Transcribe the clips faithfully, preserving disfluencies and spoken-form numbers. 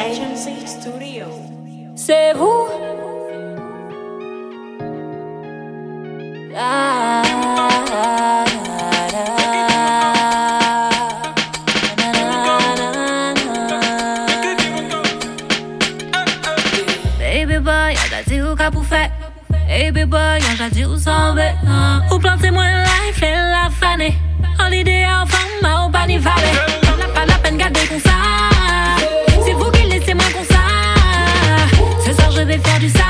Agency Studio. C'est vous. Ah, ah, ah, Baby boy, y'a gâté ou qu'a pour faire. Baby boy, y'a gâté ou s'en veut. Ou planter moins life, et la fané. En l'idée, en femme, ou pas ni valet. On n'a pas la peine garder comme ça. C'est vous qui laissez moi comme ça. Ce soir, je vais faire du sale.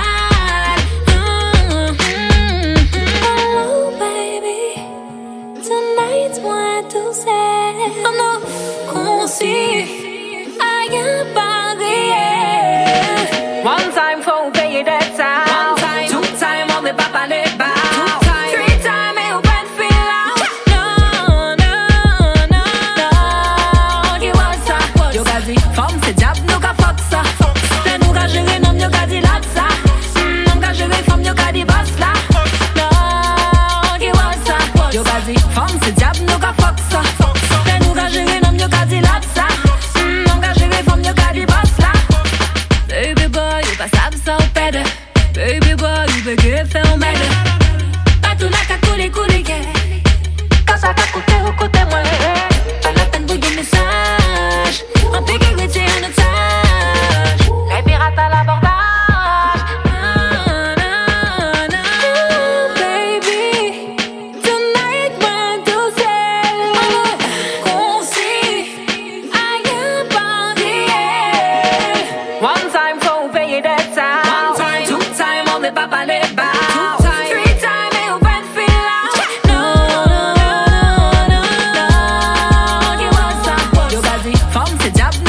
Oh, baby. Tonight's moi tout seul. Oh non, concis. Aïe, pas rien. One time, faut payer des time. One time, two time, on n'est pas parler bas. Three time, et on va te feel out. No, no, no, no. Qui voit ça? Yo qu'a dit, femme, c'est diable, nous qu'a fuck ça. T'es nous qu'a géré, non, yo qu'a dit là ça. Non, qu'a géré, femme, yo qu'a dit boss là. No, qui voit ça? Yo qu'a dit, femme, c'est diable, nous qu'a fuck ça. T'es nous qu'a géré, non, yo qu'a dit là ça. Non, qu'a géré, femme, yo qu'a dit boss là. Baby boy, you pas sabe ça ou pède. Baby boy, you veut que faire un mède. Pas tout n'a qu'à couler, couler, yeah. Quand ça t'a coûté ou côté moi. Pas la peine pour des messages. On peut que retirer un otage. Les pirates à l'abordage. Ah, nah, nah. Oh, baby. Tonight, moi tout seul. Concis. Aïe, pas réel. One time, faut payer des time. One time, two time, on n'est pas parler bas. Three time, et on va te feel out. No, no, no, no, no. Qui voit ça? Yo qu'a dit, femme, c'est diable,